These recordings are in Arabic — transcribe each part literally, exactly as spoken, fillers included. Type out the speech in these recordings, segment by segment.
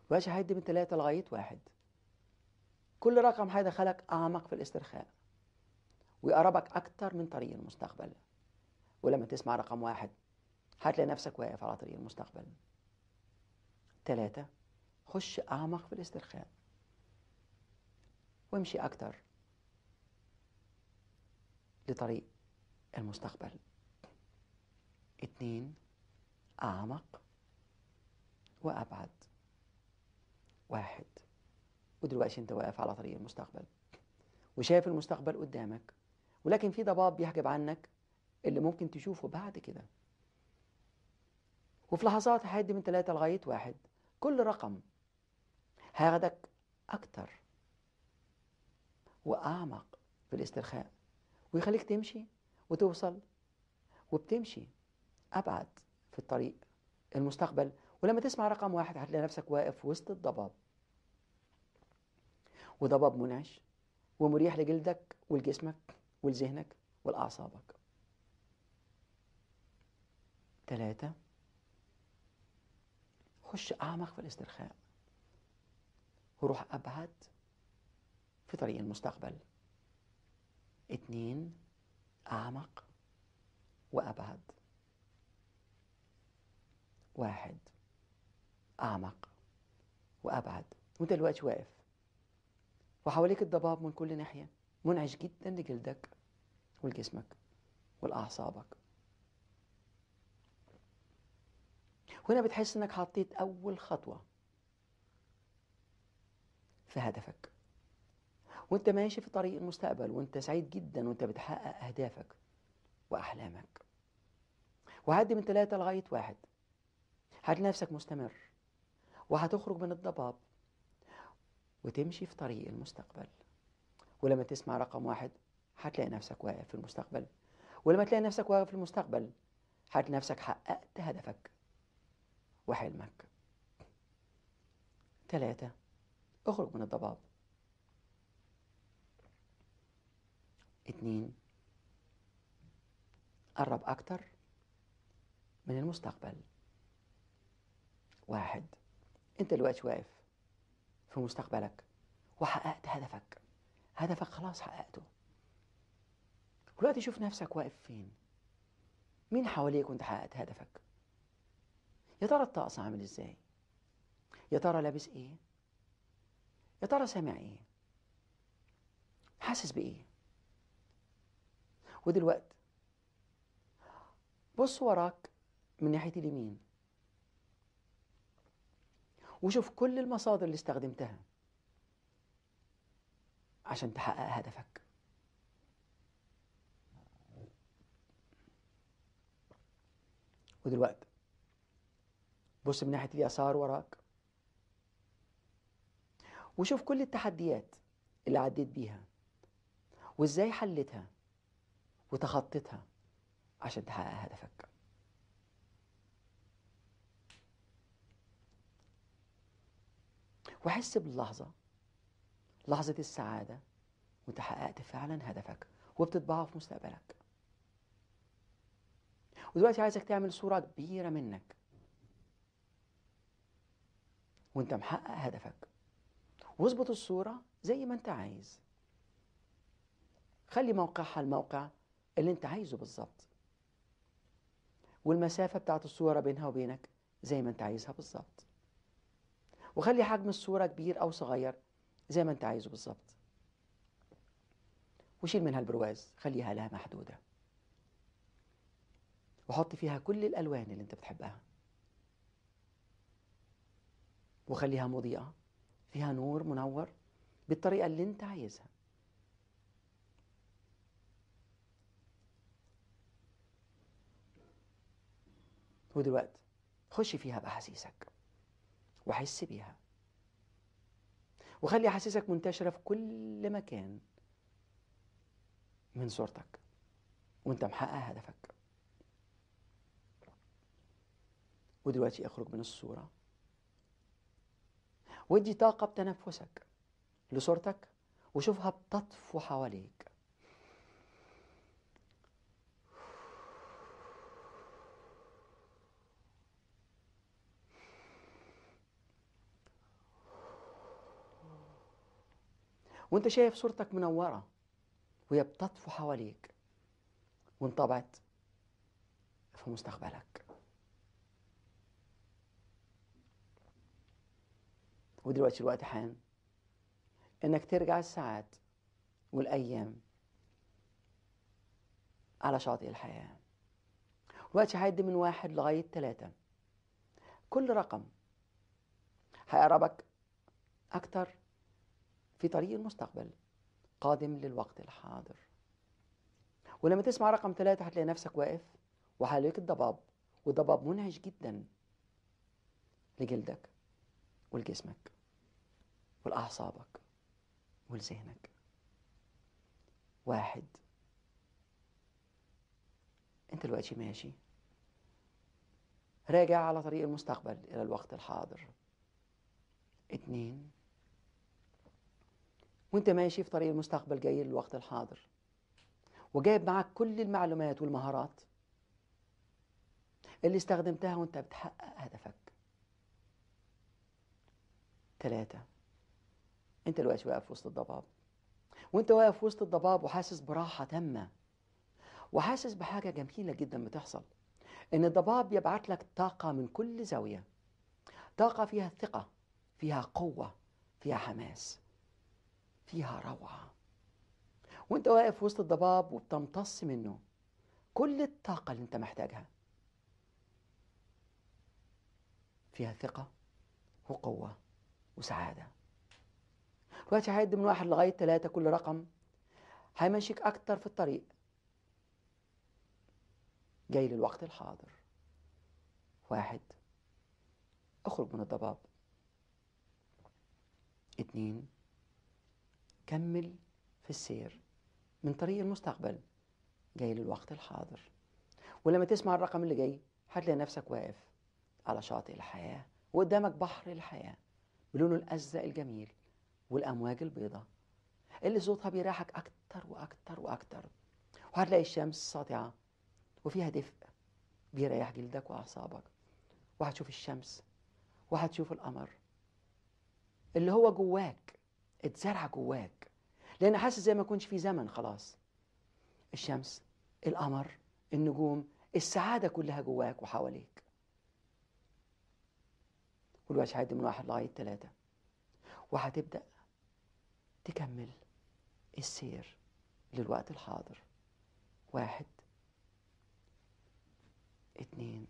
دلوقتي هعد من ثلاثة لغاية واحد. كل رقم هيدخلك أعمق في الاسترخاء ويقربك أكتر من طريق المستقبل. ولما تسمع رقم واحد هتلاقي نفسك واقف على طريق المستقبل. ثلاثة، خش أعمق في الاسترخاء وامشي أكتر لطريق المستقبل. اثنين، أعمق وأبعد. واحد، ودلوقتي أنت واقف على طريق المستقبل وشايف المستقبل قدامك، ولكن في ضباب بيحجب عنك اللي ممكن تشوفه بعد كده. وفي لحظات هعد من ثلاثة لغاية واحد، كل رقم هياخدك أكتر وأعمق في الاسترخاء ويخليك تمشي وتوصل، وبتمشي أبعد في الطريق المستقبل. ولما تسمع رقم واحد هتلاقي نفسك واقف وسط الضباب، وضباب منعش ومريح لجلدك ولجسمك ولذهنك ولأعصابك. ثلاثة، خش أعمق في الاسترخاء وروح أبعد في طريق المستقبل. اثنين، أعمق وأبعد. واحد، أعمق وأبعد. وأنت دلوقتي واقف وحواليك الضباب من كل ناحية، منعش جدا لجلدك ولجسمك ولأعصابك. هنا بتحس إنك حطيت أول خطوة في هدفك، وأنت ماشي في طريق المستقبل، وأنت سعيد جدا وأنت بتحقق أهدافك وأحلامك. وعد من ثلاثة لغاية واحد، هتلاقي نفسك مستمر وهتخرج من الضباب وتمشي في طريق المستقبل. ولما تسمع رقم واحد هتلاقي نفسك واقف في المستقبل. ولما تلاقي نفسك واقف في المستقبل هتلاقي نفسك حققت هدفك وحلمك. ثلاثة، اخرج من الضباب. اثنين، قرب أكتر من المستقبل. واحد، أنت دلوقتي واقف في مستقبلك وحققت هدفك. هدفك خلاص حققته. دلوقتي شوف نفسك واقف فين، مين حواليك وانت حققت هدفك. يا ترى الطقس عامل ازاي؟ يا ترى لابس ايه؟ يا ترى سامع ايه؟ حاسس بايه؟ ودلوقتي بص وراك من ناحية اليمين وشوف كل المصادر اللي استخدمتها عشان تحقق هدفك. ودلوقتي بص من ناحية اليسار وراك وشوف كل التحديات اللي عديت بيها وازاي حلتها وتخطيتها عشان تحقق هدفك. وحس باللحظة، لحظة السعادة وانت حققت فعلا هدفك وبتطبعه في مستقبلك. ودلوقتي عايزك تعمل صورة كبيرة منك وانت محقق هدفك، واظبط الصورة زي ما انت عايز. خلي موقعها الموقع اللي انت عايزه بالظبط، والمسافة بتاعت الصورة بينها وبينك زي ما انت عايزها بالظبط. وخلي حجم الصورة كبير أو صغير زي ما انت عايزه بالظبط. وشيل منها البرواز، خليها لها محدودة، وحط فيها كل الألوان اللي انت بتحبها، وخليها مضيئة فيها نور منور بالطريقة اللي انت عايزها. ودلوقتي خش فيها بأحاسيسك وحس بيها، وخلي أحاسيسك منتشرة في كل مكان من صورتك وانت محقق هدفك. ودلوقتي اخرج من الصورة وادي طاقة بتنفسك لصورتك وشوفها بتطفو حواليك. وانت شايف صورتك منورة وهي بتطفو حواليك وانطبعت في مستقبلك. ودلوقتي الوقت حان انك ترجع الساعات والايام على شاطئ الحياة. الوقت هيعد من واحد لغاية ثلاثة. كل رقم هيقربك أكتر في طريق المستقبل قادم للوقت الحاضر. ولما تسمع رقم ثلاثة هتلاقي نفسك واقف وحواليك الضباب، والضباب منعش جدا لجلدك ولجسمك ولأعصابك ولذهنك. واحد، انت دلوقتي ماشي راجع على طريق المستقبل إلى الوقت الحاضر. اتنين، وانت ماشي في طريق المستقبل جاي للوقت الحاضر وجايب معك كل المعلومات والمهارات اللي استخدمتها وانت بتحقق هدفك. ثلاثة، انت دلوقتي واقف وسط الضباب، وانت واقف وسط الضباب وحاسس براحة تامة وحاسس بحاجة جميلة جدا بتحصل، ان الضباب يبعت لك طاقة من كل زاوية، طاقة فيها ثقة، فيها قوة، فيها حماس، فيها روعة. وانت واقف وسط الضباب وبتمتص منه كل الطاقة اللي انت محتاجها، فيها ثقة وقوة وسعادة. دلوقتي هيعد من واحد لغاية ثلاثة. كل رقم هيمشيك أكتر في الطريق جاي للوقت الحاضر. واحد، اخرج من الضباب. اتنين، كمل في السير من طريق المستقبل جاي للوقت الحاضر. ولما تسمع الرقم اللي جاي هتلاقي نفسك واقف على شاطئ الحياة وقدامك بحر الحياة بلونه الأزرق الجميل والأمواج البيضاء اللي صوتها بيريحك أكتر وأكتر وأكتر. وهتلاقي الشمس ساطعة وفيها دفء بيريح جلدك وأعصابك. وهتشوف الشمس وهتشوف القمر اللي هو جواك، اتزرع جواك، لأن حاسس زي ما يكونش في زمن خلاص. الشمس، القمر، النجوم، السعادة كلها جواك وحواليك. والوقت هيعد من واحد لغاية ثلاثة وهتبدأ تكمل السير للوقت الحاضر. واحد، اتنين،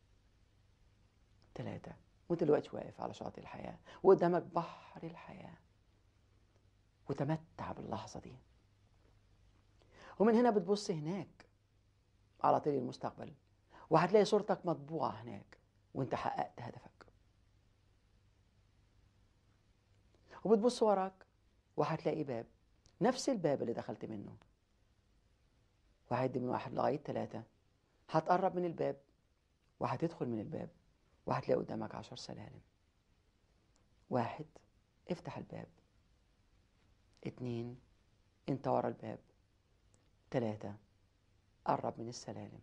ثلاثة. وانت دلوقتي واقف على شاطئ الحياة وقدامك بحر الحياة. وتمتع باللحظة دي. ومن هنا بتبص هناك على طريق المستقبل وهتلاقي صورتك مطبوعة هناك وانت حققت هدفك. وبتبص وراك وهتلاقي باب، نفس الباب اللي دخلت منه. وهعد من واحد لغاية ثلاثة. هتقرب من الباب وهتدخل من الباب وهتلاقي قدامك عشر سلالم. واحد، افتح الباب. اتنين، انت ورا الباب. ثلاثة، قرب من السلالم.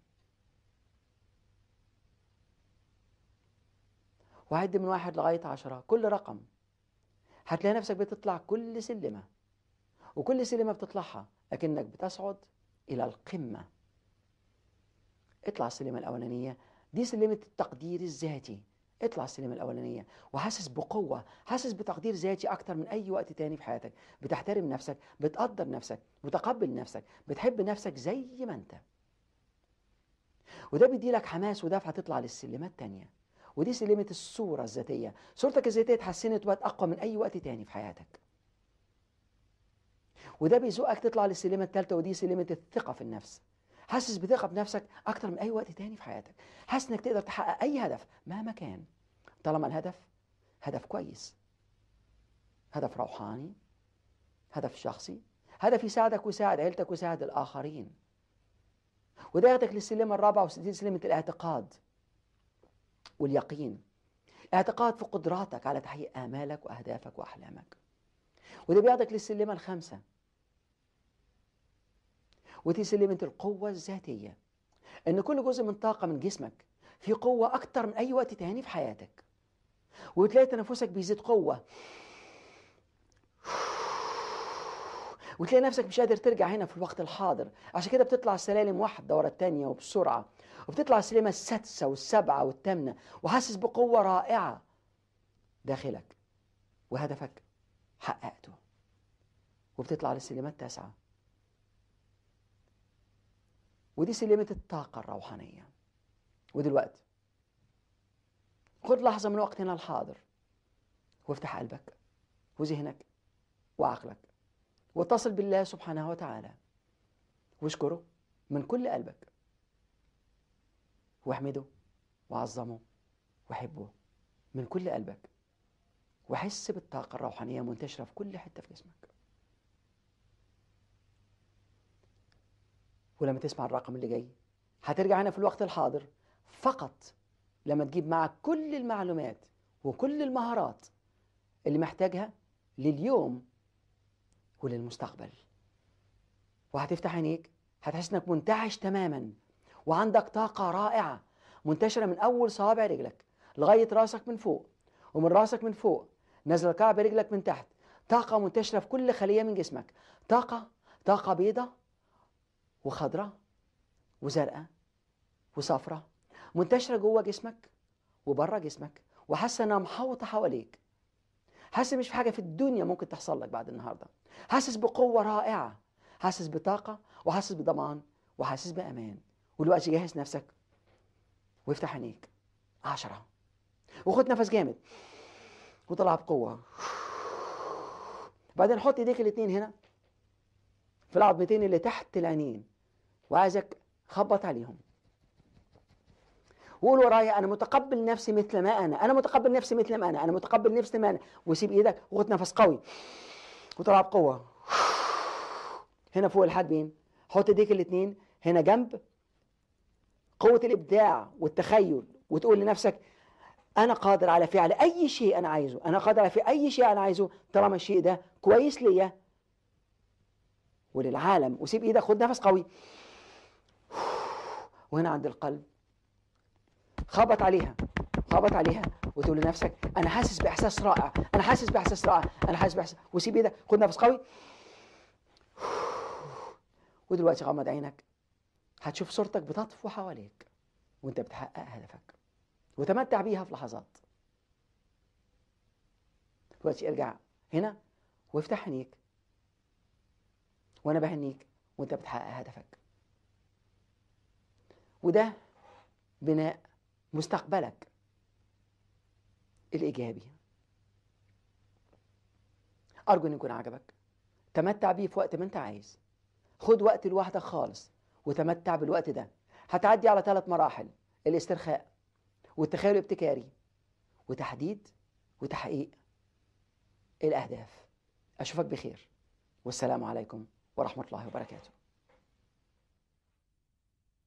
وعد من واحد لغاية عشرة. كل رقم هتلاقي نفسك بتطلع كل سلمة، وكل سلمة بتطلعها لكنك بتصعد إلى القمة. اطلع السلمة الأولانية، دي سلمة التقدير الذاتي. اطلع السلمة الأولانية وحاسس بقوة، حاسس بتقدير ذاتي أكتر من أي وقت تاني في حياتك. بتحترم نفسك، بتقدر نفسك، بتقبل نفسك، بتحب نفسك زي ما أنت. وده بيدي لك حماس ودفعة تطلع للسلمة التانية، ودي سلمة الصورة الذاتية. صورتك الذاتية اتحسنت وبقت أقوى من أي وقت تاني في حياتك. وده بيزقك تطلع للسلمة الثالثة، ودي سلمة الثقة في النفس. حاسس بثقة بنفسك أكتر من أي وقت تاني في حياتك. حاسس إنك تقدر تحقق أي هدف مهما كان، طالما الهدف هدف كويس، هدف روحاني، هدف شخصي، هدف يساعدك ويساعد عيلتك ويساعد الآخرين. وده ياخدك للسلمة الرابعة، ودي سلمة الاعتقاد واليقين. اعتقاد في قدراتك على تحقيق آمالك وأهدافك وأحلامك. وده بياخدك للسلمة الخامسة، ودي سلمة القوة الذاتية. إن كل جزء من طاقة من جسمك في قوة أكتر من أي وقت تاني في حياتك. وتلاقي تنفسك بيزيد قوة، وتلاقي نفسك مش قادر ترجع هنا في الوقت الحاضر. عشان كده بتطلع السلالم واحدة ورا التانية وبسرعة، وبتطلع السلمة السادسة والسابعة والثامنة وحاسس بقوة رائعة داخلك، وهدفك حققته، وبتطلع للسلمة التاسعة، ودي سلمة الطاقة الروحانية. ودلوقتي خد لحظة من وقتنا الحاضر وافتح قلبك وذهنك وعقلك، واتصل بالله سبحانه وتعالى، واشكره من كل قلبك، واحمده وعظمه وحبه من كل قلبك، وحس بالطاقة الروحانية منتشرة في كل حتة في جسمك. ولما تسمع الرقم اللي جاي هترجع هنا في الوقت الحاضر فقط لما تجيب معك كل المعلومات وكل المهارات اللي محتاجها لليوم وللمستقبل. وهتفتح عينيك هتحس انك منتعش تماما، وعندك طاقة رائعة منتشرة من أول صوابع رجلك لغاية راسك من فوق، ومن راسك من فوق نزل كعب رجلك من تحت. طاقة منتشرة في كل خلية من جسمك، طاقة طاقة بيضة وخضراء وزرقاء وصفراء منتشرة جوه جسمك وبره جسمك، وحاسة انها محوطة حواليك. حاسس مش في حاجة في الدنيا ممكن تحصل لك بعد النهاردة. حاسس بقوة رائعة، حاسس بطاقة، وحاسس بضمان، وحاسس بأمان. ودلوقتي جهز نفسك وافتح عينيك. عشرة، وخد نفس جامد وطلع بقوة. بعدين حط ايديك الاتنين هنا في العظمتين اللي تحت العينين، وعايزك خبط عليهم وقول ورايا: انا متقبل نفسي مثل ما انا، انا متقبل نفسي مثل ما انا، انا متقبل نفسي ما انا. وسيب ايدك وخد نفس قوي وطلع بقوة هنا فوق الحاجبين. حط ايديك الاتنين هنا جنب قوة الابداع والتخيل، وتقول لنفسك: انا قادر على فعل اي شيء انا عايزه، انا قادر على فعل اي شيء انا عايزه طالما الشيء ده كويس ليا وللعالم. وسيب ايدك، خد نفس قوي، وهنا عند القلب خبط عليها خبط عليها وتقول لنفسك: انا حاسس باحساس رائع، انا حاسس باحساس رائع، انا حاسس باحساس. وسيب ايدك، خد نفس قوي. ودلوقتي غمض عينك، هتشوف صورتك بتطفو حواليك وانت بتحقق هدفك، وتمتع بيها في لحظات. دلوقتي ارجع هنا وافتح عينيك، وانا بهنيك وانت بتحقق هدفك. وده بناء مستقبلك الإيجابي. أرجو أن يكون عجبك. تمتع بيه في وقت ما أنت عايز. خد وقت لوحدك خالص وتمتع بالوقت ده. هتعدي على ثلاث مراحل: الاسترخاء والتخيل الابتكاري وتحديد وتحقيق الأهداف. أشوفك بخير، والسلام عليكم ورحمة الله وبركاته.